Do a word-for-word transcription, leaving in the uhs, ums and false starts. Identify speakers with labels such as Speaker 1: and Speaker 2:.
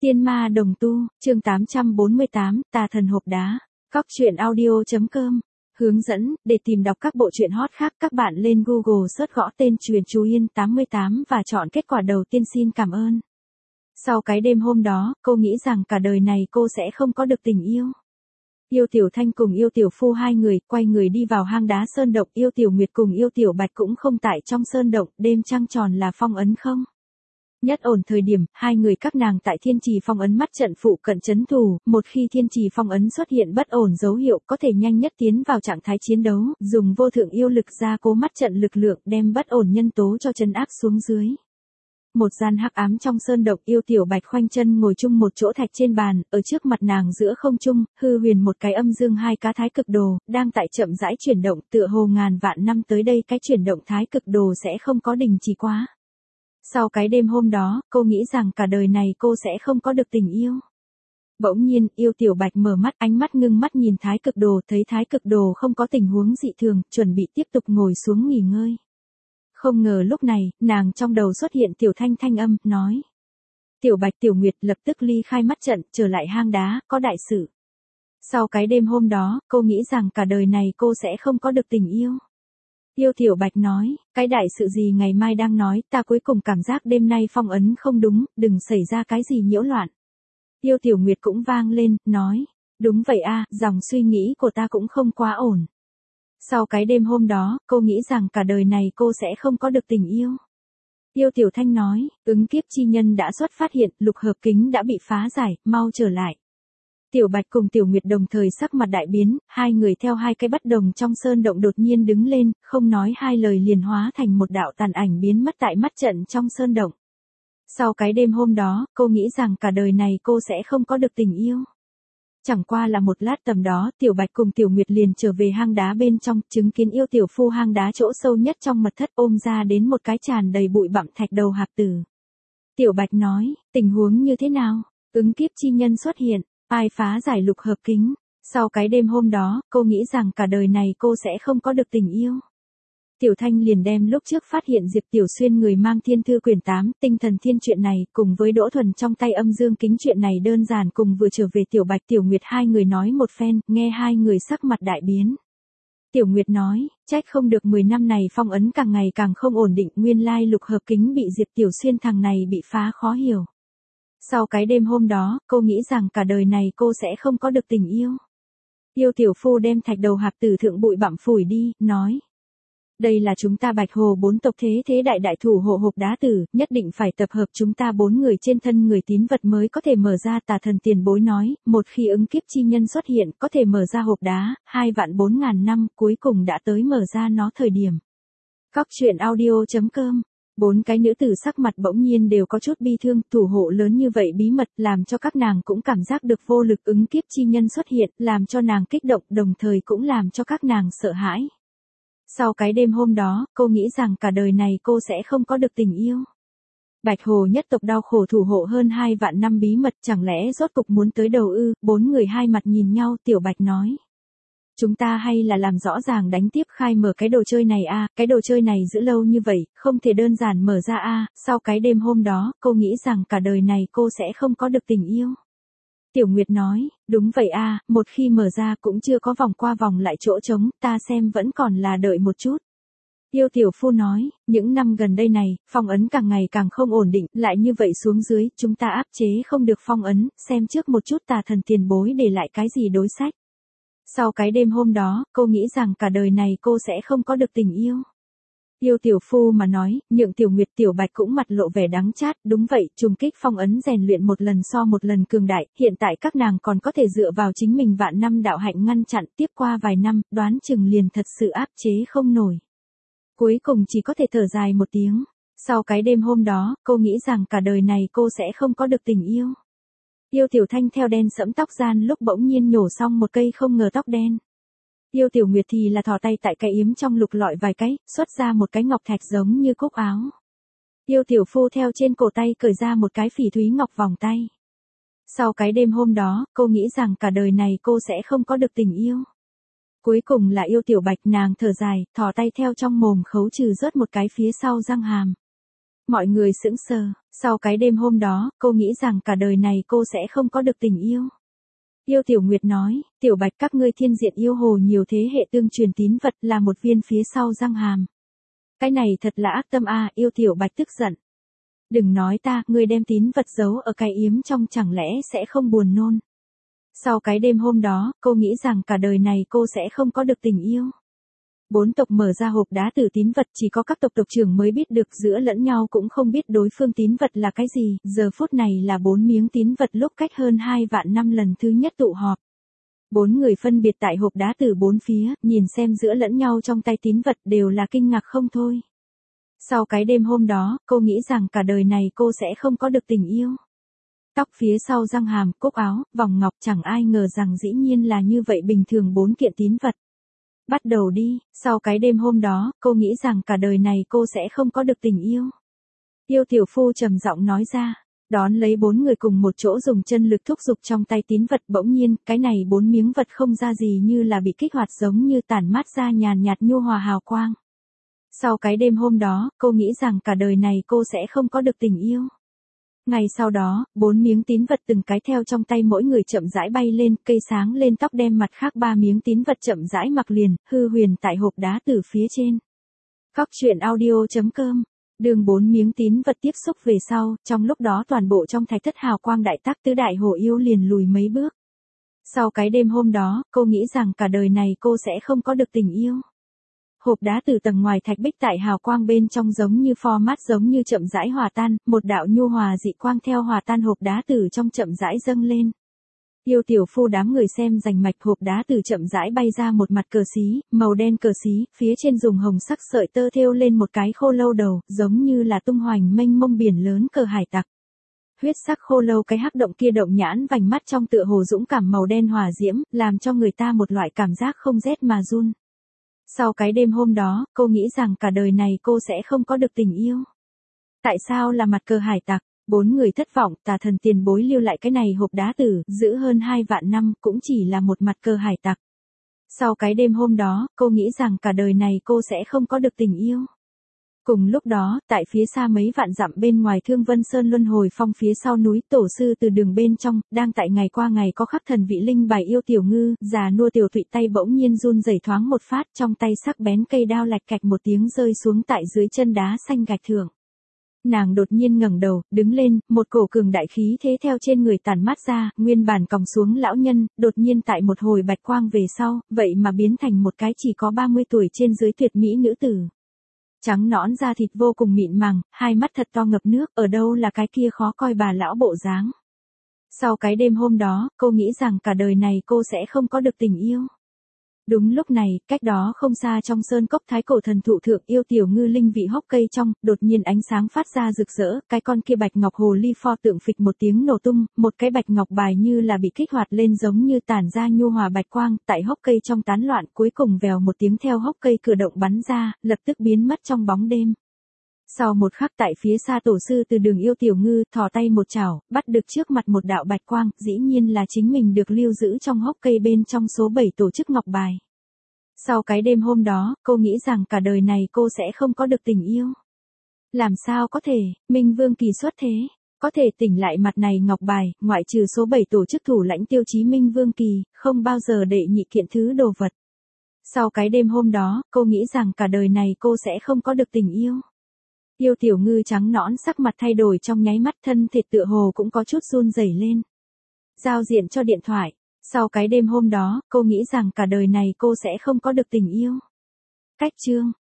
Speaker 1: Tiên ma đồng tu, chương tám trăm bốn mươi tám, tà thần hộp đá. Cóc truyện audio.com. Hướng dẫn, để tìm đọc các bộ truyện hot khác các bạn lên Google search gõ tên Truyện Chú Yên tám mươi tám và chọn kết quả đầu tiên. Xin cảm ơn. Sau cái đêm hôm đó, cô nghĩ rằng cả đời này cô sẽ không có được tình yêu. Yêu Tiểu Thanh cùng Yêu Tiểu Phu hai người quay người đi vào hang đá sơn động. Yêu Tiểu Nguyệt cùng Yêu Tiểu Bạch cũng không tại trong sơn động. Đêm trăng tròn là phong ấn không? Nhất ổn thời điểm, hai người các nàng tại thiên trì phong ấn mắt trận phụ cận chấn thủ, một khi thiên trì phong ấn xuất hiện bất ổn dấu hiệu có thể nhanh nhất tiến vào trạng thái chiến đấu, dùng vô thượng yêu lực gia cố mắt trận lực lượng đem bất ổn nhân tố cho trấn áp xuống dưới. Một gian hắc ám trong sơn động. Yêu Tiểu Bạch khoanh chân ngồi chung một chỗ thạch trên bàn, ở trước mặt nàng giữa không trung, hư huyền một cái âm dương hai cá thái cực đồ, đang tại chậm rãi chuyển động, tựa hồ ngàn vạn năm tới đây cái chuyển động thái cực đồ sẽ không có đình chỉ quá. Sau cái đêm hôm đó, cô nghĩ rằng cả đời này cô sẽ không có được tình yêu. Bỗng nhiên, Yêu Tiểu Bạch mở mắt, ánh mắt ngưng mắt nhìn thái cực đồ, thấy thái cực đồ không có tình huống dị thường, chuẩn bị tiếp tục ngồi xuống nghỉ ngơi. Không ngờ lúc này, nàng trong đầu xuất hiện Tiểu Thanh thanh âm, nói. Tiểu Bạch Tiểu Nguyệt lập tức ly khai mắt trận, trở lại hang đá, có đại sự. Sau cái đêm hôm đó, cô nghĩ rằng cả đời này cô sẽ không có được tình yêu. Yêu Tiểu Bạch nói, cái đại sự gì ngày mai đang nói, ta cuối cùng cảm giác đêm nay phong ấn không đúng, đừng xảy ra cái gì nhiễu loạn. Yêu Tiểu Nguyệt cũng vang lên, nói, đúng vậy a, dòng suy nghĩ của ta cũng không quá ổn. Sau cái đêm hôm đó, cô nghĩ rằng cả đời này cô sẽ không có được tình yêu. Yêu Tiểu Thanh nói, ứng kiếp chi nhân đã xuất phát hiện, lục hợp kính đã bị phá giải, mau trở lại. Tiểu Bạch cùng Tiểu Nguyệt đồng thời sắc mặt đại biến, hai người theo hai cái bất đồng trong sơn động đột nhiên đứng lên, không nói hai lời liền hóa thành một đạo tàn ảnh biến mất tại mắt trận trong sơn động. Sau cái đêm hôm đó, cô nghĩ rằng cả đời này cô sẽ không có được tình yêu. Chẳng qua là một lát tầm đó, Tiểu Bạch cùng Tiểu Nguyệt liền trở về hang đá bên trong, chứng kiến Yêu Tiểu Phu hang đá chỗ sâu nhất trong mật thất ôm ra đến một cái tràn đầy bụi bặm thạch đầu hạc tử. Tiểu Bạch nói, tình huống như thế nào? Ứng kiếp chi nhân xuất hiện. Ai phá giải lục hợp kính? Sau cái đêm hôm đó, cô nghĩ rằng cả đời này cô sẽ không có được tình yêu. Tiểu Thanh liền đem lúc trước phát hiện Diệp Tiểu Xuyên người mang thiên thư quyển tám, tinh thần thiên chuyện này, cùng với Đỗ Thuần trong tay âm dương kính chuyện này đơn giản cùng vừa trở về Tiểu Bạch Tiểu Nguyệt hai người nói một phen, nghe hai người sắc mặt đại biến. Tiểu Nguyệt nói, trách không được mười năm này phong ấn càng ngày càng không ổn định, nguyên lai lục hợp kính bị Diệp Tiểu Xuyên thằng này bị phá khó hiểu. Sau cái đêm hôm đó, cô nghĩ rằng cả đời này cô sẽ không có được tình yêu. Yêu Tiểu Phu đem thạch đầu hạc tử thượng bụi bặm phủi đi, nói. Đây là chúng ta Bạch Hồ bốn tộc thế thế đại đại thủ hộ hộp đá tử, nhất định phải tập hợp chúng ta bốn người trên thân người tín vật mới có thể mở ra. Tà thần tiền bối nói, một khi ứng kiếp chi nhân xuất hiện có thể mở ra hộp đá, hai vạn bốn ngàn năm cuối cùng đã tới mở ra nó thời điểm. Cóc truyện audio.com. Bốn cái nữ tử sắc mặt bỗng nhiên đều có chút bi thương, thủ hộ lớn như vậy bí mật, làm cho các nàng cũng cảm giác được vô lực. Ứng kiếp chi nhân xuất hiện, làm cho nàng kích động, đồng thời cũng làm cho các nàng sợ hãi. Sau cái đêm hôm đó, cô nghĩ rằng cả đời này cô sẽ không có được tình yêu. Bạch Hồ nhất tộc đau khổ thủ hộ hơn hai vạn năm bí mật, chẳng lẽ rốt cục muốn tới đầu ư? Bốn người hai mặt nhìn nhau, Tiểu Bạch nói. Chúng ta hay là làm rõ ràng đánh tiếp khai mở cái đồ chơi này a, cái đồ chơi này giữ lâu như vậy, không thể đơn giản mở ra a. Sau cái đêm hôm đó, cô nghĩ rằng cả đời này cô sẽ không có được tình yêu. Tiểu Nguyệt nói, đúng vậy a, một khi mở ra cũng chưa có vòng qua vòng lại chỗ trống, ta xem vẫn còn là đợi một chút. Yêu Tiểu Phu nói, những năm gần đây này, phong ấn càng ngày càng không ổn định, lại như vậy xuống dưới, chúng ta áp chế không được phong ấn, xem trước một chút tà thần tiền bối để lại cái gì đối sách. Sau cái đêm hôm đó, cô nghĩ rằng cả đời này cô sẽ không có được tình yêu. Yêu Tiểu Phu mà nói, nhượng Tiểu Nguyệt Tiểu Bạch cũng mặt lộ vẻ đắng chát, đúng vậy, trùng kích phong ấn rèn luyện một lần so một lần cường đại, hiện tại các nàng còn có thể dựa vào chính mình vạn năm đạo hạnh ngăn chặn, tiếp qua vài năm, đoán chừng liền thật sự áp chế không nổi. Cuối cùng chỉ có thể thở dài một tiếng. Sau cái đêm hôm đó, cô nghĩ rằng cả đời này cô sẽ không có được tình yêu. Yêu Tiểu Thanh theo đen sẫm tóc gian lúc bỗng nhiên nhổ xong một cây không ngờ tóc đen. Yêu Tiểu Nguyệt thì là thò tay tại cái yếm trong lục lọi vài cái, xuất ra một cái ngọc thạch giống như cúc áo. Yêu Tiểu Phu theo trên cổ tay cởi ra một cái phỉ thúy ngọc vòng tay. Sau cái đêm hôm đó, cô nghĩ rằng cả đời này cô sẽ không có được tình yêu. Cuối cùng là Yêu Tiểu Bạch, nàng thở dài, thò tay theo trong mồm khấu trừ rớt một cái phía sau răng hàm. Mọi người sững sờ, sau cái đêm hôm đó, cô nghĩ rằng cả đời này cô sẽ không có được tình yêu. Yêu Tiểu Nguyệt nói, Tiểu Bạch các ngươi thiên diện yêu hồ nhiều thế hệ tương truyền tín vật là một viên phía sau răng hàm. Cái này thật là ác tâm a. Yêu Tiểu Bạch tức giận. Đừng nói ta, ngươi đem tín vật giấu ở cái yếm trong chẳng lẽ sẽ không buồn nôn. Sau cái đêm hôm đó, cô nghĩ rằng cả đời này cô sẽ không có được tình yêu. Bốn tộc mở ra hộp đá tử tín vật chỉ có các tộc tộc trưởng mới biết được, giữa lẫn nhau cũng không biết đối phương tín vật là cái gì. Giờ phút này là bốn miếng tín vật lúc cách hơn hai vạn năm lần thứ nhất tụ họp. Bốn người phân biệt tại hộp đá từ bốn phía, nhìn xem giữa lẫn nhau trong tay tín vật đều là kinh ngạc không thôi. Sau cái đêm hôm đó, cô nghĩ rằng cả đời này cô sẽ không có được tình yêu. Tóc phía sau răng hàm, cúc áo, vòng ngọc, chẳng ai ngờ rằng dĩ nhiên là như vậy bình thường bốn kiện tín vật. Bắt đầu đi, sau cái đêm hôm đó, cô nghĩ rằng cả đời này cô sẽ không có được tình yêu. Yêu Tiểu Phu trầm giọng nói ra, đón lấy bốn người cùng một chỗ dùng chân lực thúc giục trong tay tín vật, bỗng nhiên, cái này bốn miếng vật không ra gì như là bị kích hoạt, giống như tản mát ra nhàn nhạt nhu hòa hào quang. Sau cái đêm hôm đó, cô nghĩ rằng cả đời này cô sẽ không có được tình yêu. Ngày sau đó, bốn miếng tín vật từng cái theo trong tay mỗi người chậm rãi bay lên, cây sáng lên tóc đem mặt khác ba miếng tín vật chậm rãi mặc liền, hư huyền tại hộp đá từ phía trên. Cóc truyện audio chấm com. Đường bốn miếng tín vật tiếp xúc về sau, trong lúc đó toàn bộ trong thạch thất hào quang đại tác, tứ đại hổ yêu liền lùi mấy bước. Sau cái đêm hôm đó, cô nghĩ rằng cả đời này cô sẽ không có được tình yêu. Hộp đá từ tầng ngoài thạch bích tại hào quang bên trong giống như format giống như chậm rãi hòa tan, một đạo nhu hòa dị quang theo hòa tan hộp đá từ trong chậm rãi dâng lên. Yêu Tiểu Phu đám người xem rành mạch, hộp đá từ chậm rãi bay ra một mặt cờ xí, màu đen cờ xí, phía trên dùng hồng sắc sợi tơ thêu lên một cái khô lâu đầu, giống như là tung hoành mênh mông biển lớn cờ hải tặc. Huyết sắc khô lâu cái hắc động kia động nhãn vành mắt trong tựa hồ dũng cảm màu đen hòa diễm, làm cho người ta một loại cảm giác không rét mà run. Sau cái đêm hôm đó, cô nghĩ rằng cả đời này cô sẽ không có được tình yêu. Tại sao là mặt cờ hải tặc? Bốn người thất vọng, tà thần tiền bối lưu lại cái này hộp đá tử, giữ hơn hai vạn năm, cũng chỉ là một mặt cờ hải tặc. Sau cái đêm hôm đó, cô nghĩ rằng cả đời này cô sẽ không có được tình yêu. Cùng lúc đó, tại phía xa mấy vạn dặm bên ngoài Thương Vân Sơn Luân Hồi Phong phía sau núi, tổ sư từ đường bên trong, đang tại ngày qua ngày có khắc thần vị linh bài Yêu Tiểu Ngư, già nua tiểu thụy tay bỗng nhiên run rẩy thoáng một phát, trong tay sắc bén cây đao lạch cạch một tiếng rơi xuống tại dưới chân đá xanh gạch thượng. Nàng đột nhiên ngẩng đầu, đứng lên, một cổ cường đại khí thế theo trên người tản mát ra, nguyên bản còng xuống lão nhân, đột nhiên tại một hồi bạch quang về sau, vậy mà biến thành một cái chỉ có ba mươi tuổi trên dưới tuyệt mỹ nữ tử. Trắng nõn da thịt vô cùng mịn màng, hai mắt thật to ngập nước, ở đâu là cái kia khó coi bà lão bộ dáng. Sau cái đêm hôm đó, cô nghĩ rằng cả đời này cô sẽ không có được tình yêu. Đúng lúc này, cách đó không xa trong sơn cốc thái cổ thần thụ thượng, Yêu Tiểu Ngư linh vị hốc cây trong, đột nhiên ánh sáng phát ra rực rỡ, cái con kia bạch ngọc hồ ly pho tượng phịch một tiếng nổ tung, một cái bạch ngọc bài như là bị kích hoạt lên giống như tản ra nhu hòa bạch quang, tại hốc cây trong tán loạn, cuối cùng vèo một tiếng theo hốc cây cửa động bắn ra, lập tức biến mất trong bóng đêm. Sau một khắc tại phía xa tổ sư từ đường Yêu Tiểu Ngư thò tay một chảo, bắt được trước mặt một đạo bạch quang, dĩ nhiên là chính mình được lưu giữ trong hốc cây bên trong số bảy tổ chức ngọc bài. Sau cái đêm hôm đó, cô nghĩ rằng cả đời này cô sẽ không có được tình yêu. Làm sao có thể, Minh Vương kỳ xuất thế, có thể tỉnh lại mặt này ngọc bài, ngoại trừ số bảy tổ chức thủ lãnh Tiêu Chí Minh Vương kỳ, không bao giờ đệ nhị kiện thứ đồ vật. Sau cái đêm hôm đó, cô nghĩ rằng cả đời này cô sẽ không có được tình yêu. Yêu Tiểu Ngư trắng nõn sắc mặt thay đổi trong nháy mắt, thân thịt tựa hồ cũng có chút run rẩy lên. Giao diện cho điện thoại. Sau cái đêm hôm đó, cô nghĩ rằng cả đời này cô sẽ không có được tình yêu. Cách chương.